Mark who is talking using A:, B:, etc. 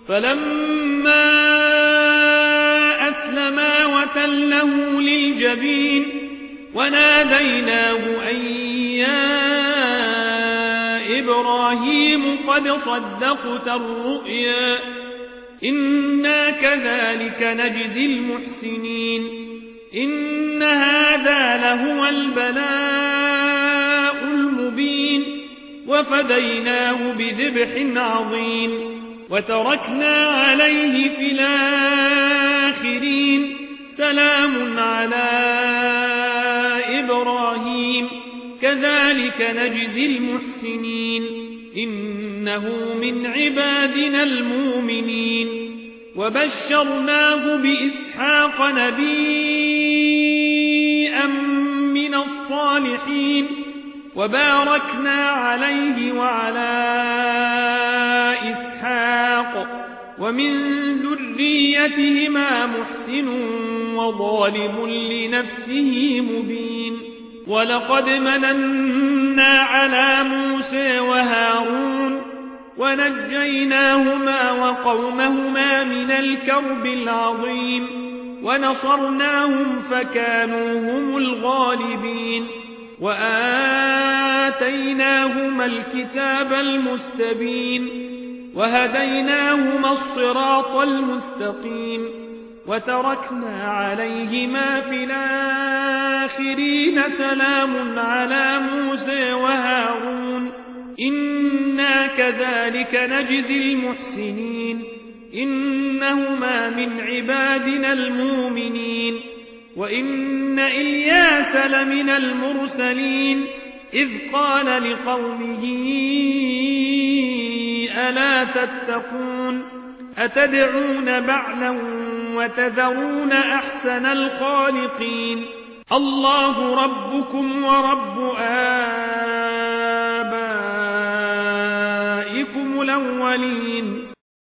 A: فلما أسلما وتله للجبين وناديناه أن يا إبراهيم قد صدقت الرؤيا إنا كذلك نجزي المحسنين إن هذا لهو البلاء المبين وفديناه بذبح عظيم وتركنا عليه في الآخرين سلام على إبراهيم كذلك نجزي المحسنين إنه من عبادنا المؤمنين وبشرناه بإسحاق نبيا من الصالحين وباركنا عليه وعلى إسحاق ومن ذريتهما محسن وظالم لنفسه مبين ولقد مننا على موسى وهارون ونجيناهما وقومهما من الكرب العظيم ونصرناهم فكانوا هم الغالبين وآتيناهما الكتاب المستبين وهديناهما الصراط المستقيم وتركنا عليهما في الآخرين سلام على موسى وهارون إنا كذلك نجزي المحسنين إنهما من عبادنا المؤمنين وإن إلياس لمن المرسلين إذ قال لقومه ألا تتقون أتدعون بعلا وتذرون أحسن الخالقين الله ربكم ورب آبائكم الأولين